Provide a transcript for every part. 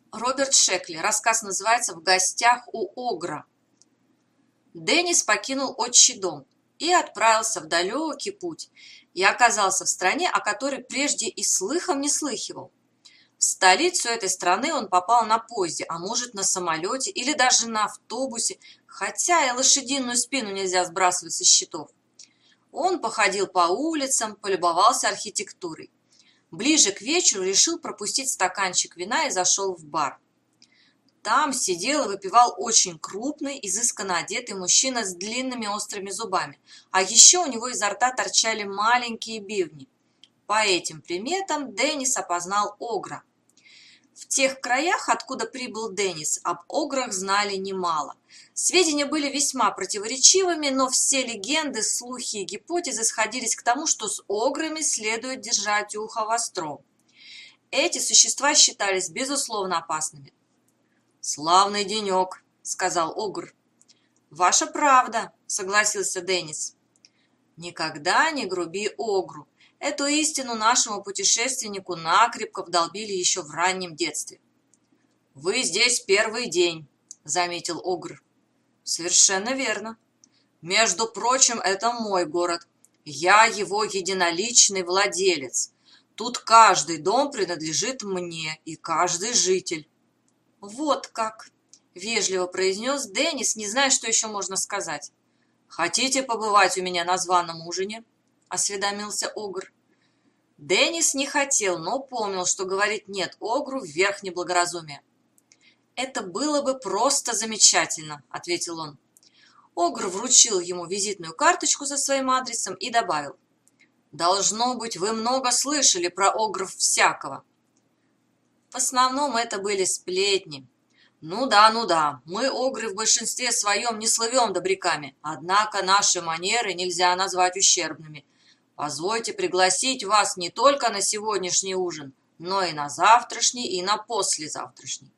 Роберт Шекли. Рассказ называется «В гостях у Огра». Деннис покинул отчий дом и отправился в далекий путь, и оказался в стране, о которой прежде и слыхом не слыхивал. В столицу этой страны он попал на поезде, а может на самолете или даже на автобусе, хотя и лошадиную спину нельзя сбрасывать со счетов. Он походил по улицам, полюбовался архитектурой. Ближе к вечеру решил пропустить стаканчик вина и зашел в бар. Там сидел и выпивал очень крупный, изысканно одетый мужчина с длинными острыми зубами, а еще у него изо рта торчали маленькие бивни. По этим приметам Деннис опознал Огра. В тех краях, откуда прибыл Деннис, об Ограх знали немало. Сведения были весьма противоречивыми, но все легенды, слухи и гипотезы сходились к тому, что с Ограми следует держать ухо востро. Эти существа считались безусловно опасными. «Славный денек», — сказал Огр. «Ваша правда», — согласился Деннис. «Никогда не груби Огру. Эту истину нашему путешественнику накрепко вдолбили еще в раннем детстве». «Вы здесь первый день», — заметил Огр. «Совершенно верно. Между прочим, это мой город. Я его единоличный владелец. Тут каждый дом принадлежит мне и каждый житель». «Вот как!» – вежливо произнес Деннис, не зная, что еще можно сказать. «Хотите побывать у меня на званом ужине?» – осведомился Огр. Деннис не хотел, но помнил, что говорить «нет» Огру вверх неблагоразумия. «Это было бы просто замечательно», – ответил он. Огр вручил ему визитную карточку со своим адресом и добавил. «Должно быть, вы много слышали про Огров всякого». В основном это были сплетни. Ну да, мы, Огры, в большинстве своем не слывем добряками, однако наши манеры нельзя назвать ущербными. Позвольте пригласить вас не только на сегодняшний ужин, но и на завтрашний, и на послезавтрашний.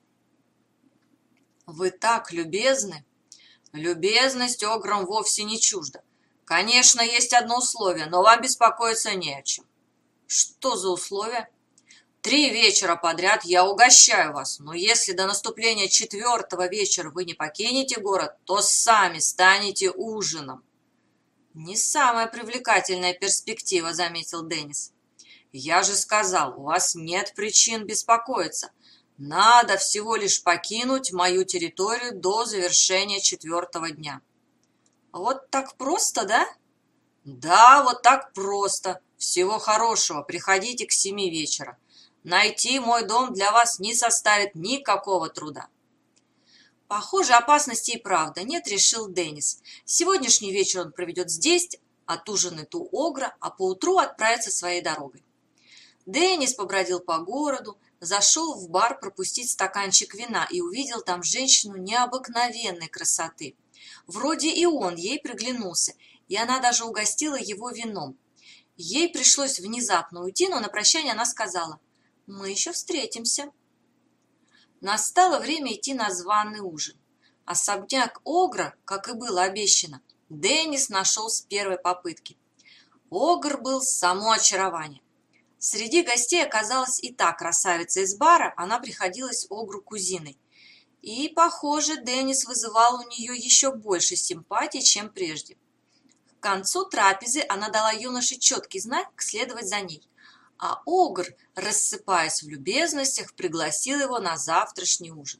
Вы так любезны. Любезность Ограм вовсе не чужда. Конечно, есть одно условие, но вам беспокоиться не о чем. Что за условие? 3 вечера подряд я угощаю вас, но если до наступления 4-го вечера вы не покинете город, то сами станете ужином. Не самая привлекательная перспектива, заметил Деннис. Я же сказал, у вас нет причин беспокоиться. Надо всего лишь покинуть мою территорию до завершения 4-го дня. Вот так просто, да? Да, вот так просто. Всего хорошего, приходите к 7 вечера. Найти мой дом для вас не составит никакого труда. Похоже, опасности и правда нет, решил Деннис. Сегодняшний вечер он проведет здесь, отужинает у Огра, а поутру отправится своей дорогой. Деннис побродил по городу, зашел в бар пропустить стаканчик вина и увидел там женщину необыкновенной красоты. Вроде и он ей приглянулся, и она даже угостила его вином. Ей пришлось внезапно уйти, но на прощание она сказала: «Мы еще встретимся». Настало время идти на званый ужин. Особняк Огра, как и было обещано, Деннис нашел с первой попытки. Огр был само очарование. Среди гостей оказалась и та красавица из бара, она приходилась Огру кузиной. И, похоже, Деннис вызывал у нее еще больше симпатий, чем прежде. К концу трапезы она дала юноше четкий знак следовать за ней. А Огр, рассыпаясь в любезностях, пригласил его на завтрашний ужин.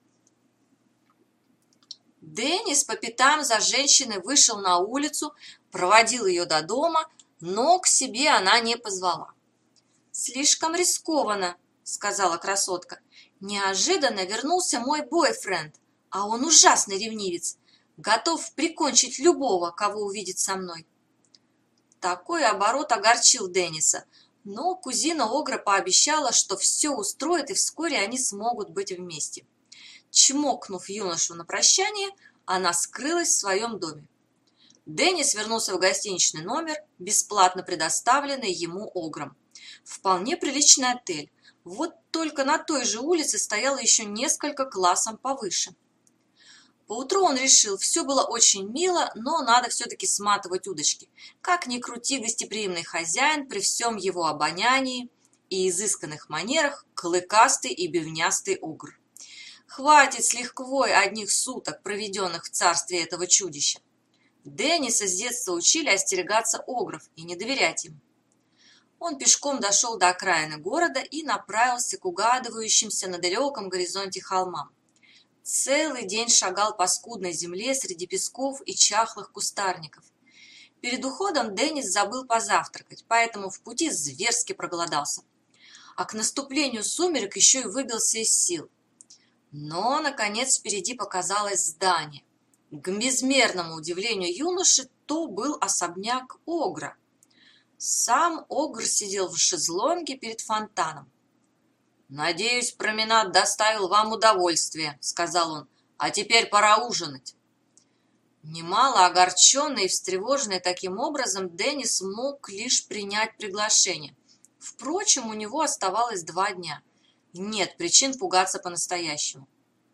Деннис по пятам за женщиной вышел на улицу, проводил ее до дома, но к себе она не позвала. «Слишком рискованно», — сказала красотка. «Неожиданно вернулся мой бойфренд, а он ужасный ревнивец, готов прикончить любого, кого увидит со мной». Такой оборот огорчил Денниса. Но кузина Огра пообещала, что все устроит, и вскоре они смогут быть вместе. Чмокнув юношу на прощание, она скрылась в своем доме. Деннис вернулся в гостиничный номер, бесплатно предоставленный ему Огром. Вполне приличный отель. Вот только на той же улице стояло еще несколько классом повыше. Поутру он решил, все было очень мило, но надо все-таки сматывать удочки. Как ни крути, гостеприимный хозяин при всем его обонянии и изысканных манерах клыкастый и бивнястый огр. Хватит с лихвой одних суток, проведенных в царстве этого чудища. Денниса с детства учили остерегаться огров и не доверять им. Он пешком дошел до окраины города и направился к угадывающимся на далеком горизонте холмам. Целый день шагал по скудной земле среди песков и чахлых кустарников. Перед уходом Деннис забыл позавтракать, поэтому в пути зверски проголодался. А к наступлению сумерек еще и выбился из сил. Но, наконец, впереди показалось здание. К безмерному удивлению юноши, то был особняк огра. Сам огр сидел в шезлонге перед фонтаном. «Надеюсь, променад доставил вам удовольствие», — сказал он, — «а теперь пора ужинать». Немало огорченный и встревоженный таким образом, Деннис мог лишь принять приглашение. Впрочем, у него оставалось 2 дня. Нет причин пугаться по-настоящему.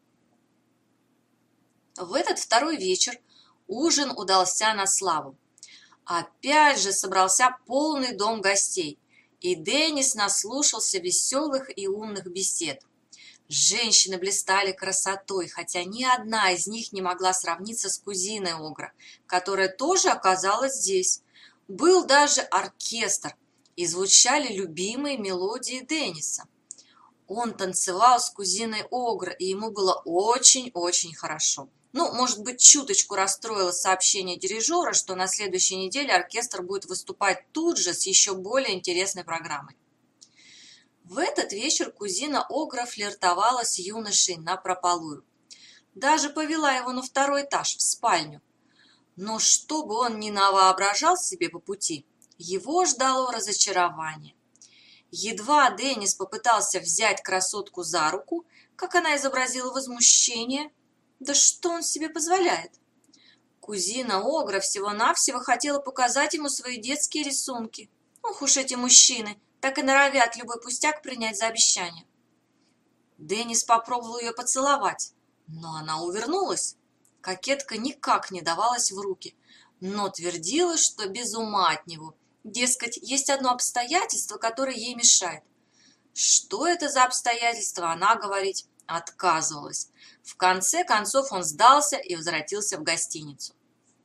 В этот второй вечер ужин удался на славу. Опять же собрался полный дом гостей, и Деннис наслушался веселых и умных бесед. Женщины блистали красотой, хотя ни одна из них не могла сравниться с кузиной огра, которая тоже оказалась здесь. Был даже оркестр, и звучали любимые мелодии Денниса. Он танцевал с кузиной огра, и ему было очень-очень хорошо. Может быть, чуточку расстроило сообщение дирижера, что на следующей неделе оркестр будет выступать тут же с еще более интересной программой. В этот вечер кузина огра флиртовала с юношей напропалую. Даже повела его на 2-й этаж, в спальню. Но что бы он ни навоображал себе по пути, его ждало разочарование. Едва Деннис попытался взять красотку за руку, как она изобразила возмущение. Да что он себе позволяет? Кузина огра всего-навсего хотела показать ему свои детские рисунки. Ох уж эти мужчины, так и норовят любой пустяк принять за обещание. Деннис попробовал ее поцеловать, но она увернулась. Кокетка никак не давалась в руки, но твердила, что без ума от него. Дескать, есть одно обстоятельство, которое ей мешает. Что это за обстоятельство, она говорить отказывалась. В конце концов он сдался и возвратился в гостиницу.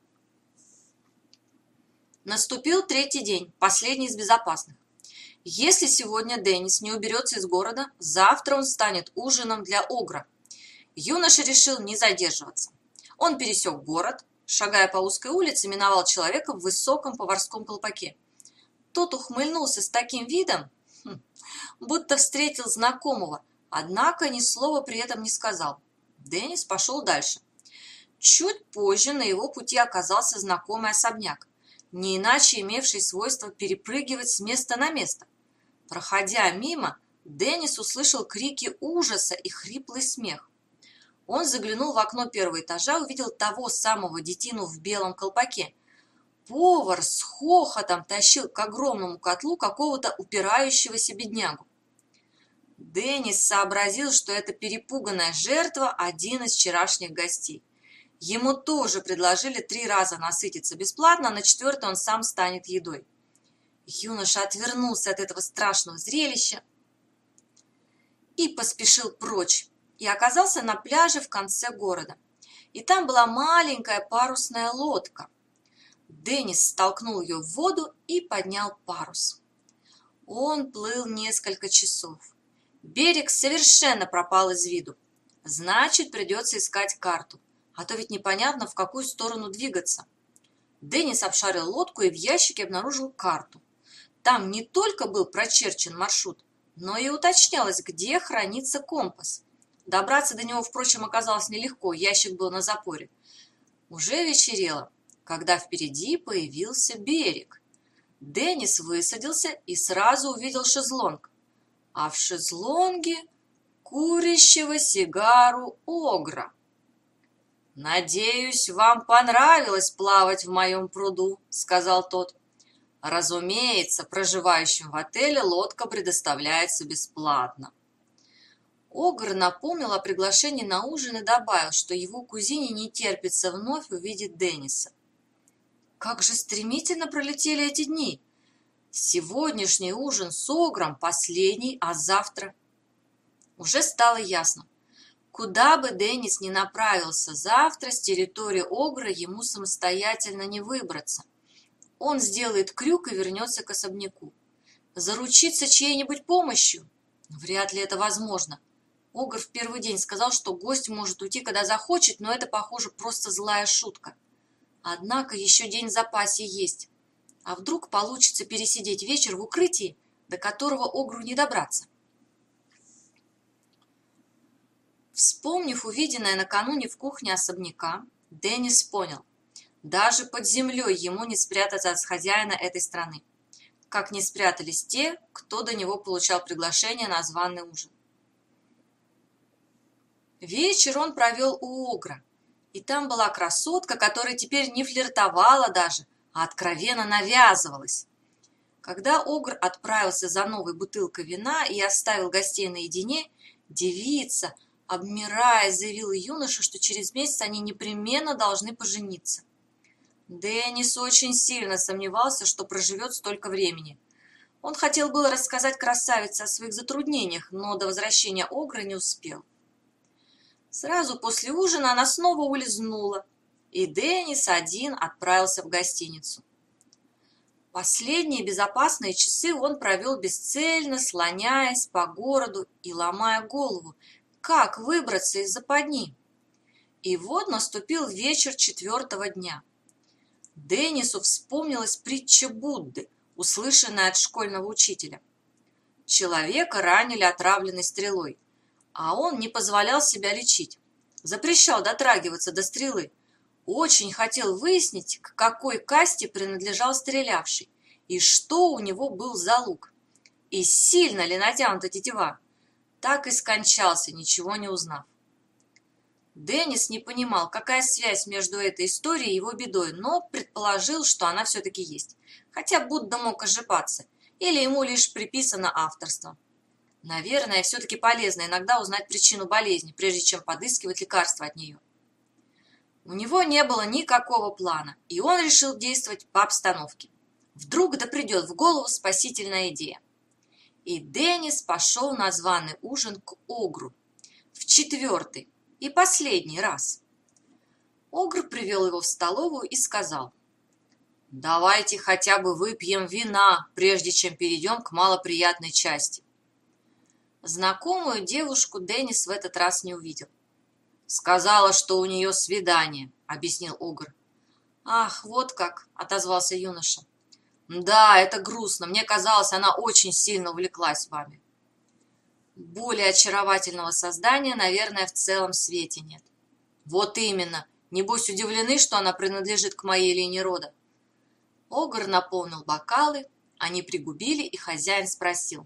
Наступил 3-й день, последний из безопасных. Если сегодня Деннис не уберется из города, завтра он станет ужином для огра. Юноша решил не задерживаться. Он пересек город, шагая по узкой улице, миновал человека в высоком поварском колпаке. Тот ухмыльнулся с таким видом, будто встретил знакомого, однако ни слова при этом не сказал. Деннис пошел дальше. Чуть позже на его пути оказался знакомый особняк, не иначе имевший свойство перепрыгивать с места на место. Проходя мимо, Деннис услышал крики ужаса и хриплый смех. Он заглянул в окно 1-го этажа, увидел того самого детину в белом колпаке. Повар с хохотом тащил к огромному котлу какого-то упирающегося беднягу. Деннис сообразил, что это перепуганная жертва – один из вчерашних гостей. Ему тоже предложили 3 раза насытиться бесплатно, а на 4-й он сам станет едой. Юноша отвернулся от этого страшного зрелища и поспешил прочь, и оказался на пляже в конце города. И там была маленькая парусная лодка. Деннис столкнул ее в воду и поднял парус. Он плыл несколько часов. Берег совершенно пропал из виду. Значит, придется искать карту, а то ведь непонятно, в какую сторону двигаться. Деннис обшарил лодку и в ящике обнаружил карту. Там не только был прочерчен маршрут, но и уточнялось, где хранится компас. Добраться до него, впрочем, оказалось нелегко, ящик был на запоре. Уже вечерело, когда впереди появился берег. Деннис высадился и сразу увидел шезлонг, а в шезлонге курящего сигару огра. «Надеюсь, вам понравилось плавать в моем пруду», — сказал тот. Разумеется, проживающим в отеле лодка предоставляется бесплатно. Огр напомнил о приглашении на ужин и добавил, что его кузине не терпится вновь увидеть Денниса. Как же стремительно пролетели эти дни! Сегодняшний ужин с огром последний, а завтра... Уже стало ясно. Куда бы Деннис ни направился завтра, с территории огра ему самостоятельно не выбраться. Он сделает крюк и вернется к особняку. Заручиться чьей-нибудь помощью? Вряд ли это возможно. Огр в первый день сказал, что гость может уйти, когда захочет, но это, похоже, просто злая шутка. Однако еще день в запасе есть. А вдруг получится пересидеть вечер в укрытии, до которого огру не добраться? Вспомнив увиденное накануне в кухне особняка, Деннис понял, даже под землей ему не спрятаться от хозяина этой страны, как не спрятались те, кто до него получал приглашение на званый ужин. Вечер он провел у огра, и там была красотка, которая теперь не флиртовала даже, а откровенно навязывалась. Когда огр отправился за новой бутылкой вина и оставил гостей наедине, девица, обмирая, заявила юноше, что через месяц они непременно должны пожениться. Деннис очень сильно сомневался, что проживет столько времени. Он хотел было рассказать красавице о своих затруднениях, но до возвращения огра не успел. Сразу после ужина она снова улизнула, и Деннис один отправился в гостиницу. Последние безопасные часы он провел бесцельно, слоняясь по городу и ломая голову, как выбраться из западни. И вот наступил вечер 4-го дня. Деннису вспомнилась притча Будды, услышанная от школьного учителя. Человека ранили отравленной стрелой, а он не позволял себя лечить, запрещал дотрагиваться до стрелы, очень хотел выяснить, к какой касте принадлежал стрелявший и что у него был за лук, и сильно ли натянута тетива. Так и скончался, ничего не узнав. Деннис не понимал, какая связь между этой историей и его бедой, но предположил, что она все-таки есть, хотя Будда мог ошибаться, или ему лишь приписано авторство. Наверное, все-таки полезно иногда узнать причину болезни, прежде чем подыскивать лекарства от нее. У него не было никакого плана, и он решил действовать по обстановке. Вдруг да придет в голову спасительная идея. И Деннис пошел на званый ужин к огру. В 4-й и последний раз. Огр привел его в столовую и сказал: «Давайте хотя бы выпьем вина, прежде чем перейдем к малоприятной части». Знакомую девушку Деннис в этот раз не увидел. «Сказала, что у нее свидание», — объяснил огр. «Ах, вот как», — отозвался юноша. «Да, это грустно. Мне казалось, она очень сильно увлеклась вами». Более очаровательного создания, наверное, в целом свете нет. Вот именно. Небось удивлены, что она принадлежит к моей линии рода. Огр наполнил бокалы, они пригубили, и хозяин спросил: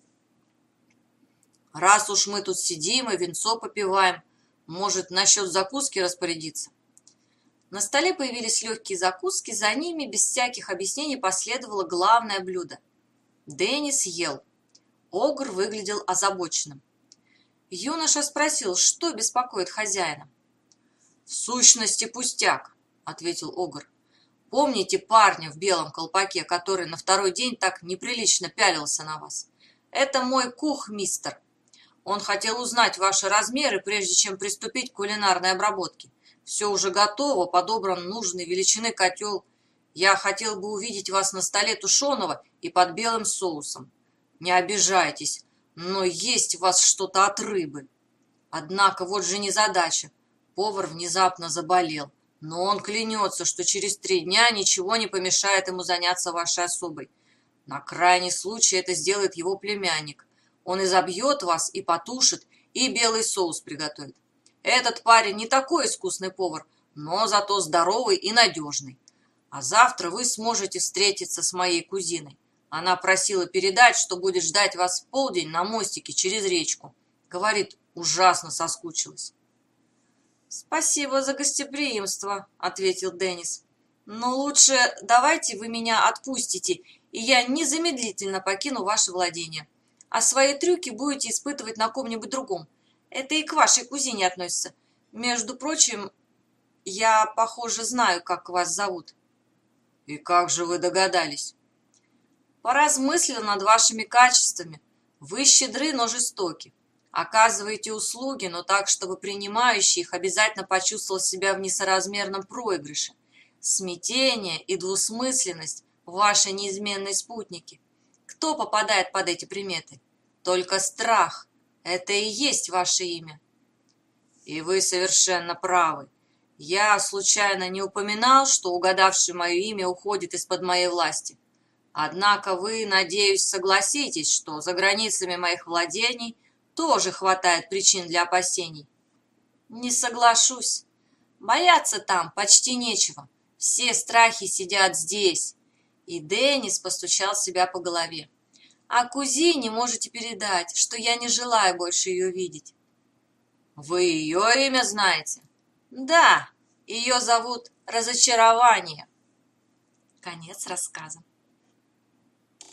«Раз уж мы тут сидим и винцо попиваем, может, насчет закуски распорядиться?» На столе появились легкие закуски, за ними без всяких объяснений последовало главное блюдо. Деннис ел. Огр выглядел озабоченным. Юноша спросил, что беспокоит хозяина. «В сущности, пустяк», — ответил огр. «Помните парня в белом колпаке, который на 2-й день так неприлично пялился на вас? Это мой кухмистер. Он хотел узнать ваши размеры, прежде чем приступить к кулинарной обработке. Все уже готово, подобран нужной величины котел. Я хотел бы увидеть вас на столе тушеного и под белым соусом. Не обижайтесь, но есть у вас что-то от рыбы. Однако вот же незадача. Повар внезапно заболел, но он клянется, что через 3 дня ничего не помешает ему заняться вашей особой. На крайний случай это сделает его племянник. Он изобьет вас и потушит, и белый соус приготовит. Этот парень не такой искусный повар, но зато здоровый и надежный. А завтра вы сможете встретиться с моей кузиной. Она просила передать, что будет ждать вас в полдень на мостике через речку. Говорит, ужасно соскучилась». «Спасибо за гостеприимство», — ответил Деннис. «Но лучше давайте вы меня отпустите, и я незамедлительно покину ваше владение. А свои трюки будете испытывать на ком-нибудь другом. Это и к вашей кузине относится. Между прочим, я, похоже, знаю, как вас зовут». «И как же вы догадались?» Поразмыслил над вашими качествами. Вы щедры, но жестоки. Оказываете услуги, но так, чтобы принимающий их обязательно почувствовал себя в несоразмерном проигрыше. Смятение и двусмысленность – ваши неизменные спутники. Кто попадает под эти приметы? Только страх. Это и есть ваше имя. И вы совершенно правы. Я случайно не упоминал, что угадавший мое имя уходит из-под моей власти. Однако вы, надеюсь, согласитесь, что за границами моих владений тоже хватает причин для опасений. Не соглашусь. Бояться там почти нечего. Все страхи сидят здесь. И Деннис постучал себя по голове. А кузине можете передать, что я не желаю больше ее видеть. Вы ее имя знаете? Да, ее зовут Разочарование. Конец рассказа.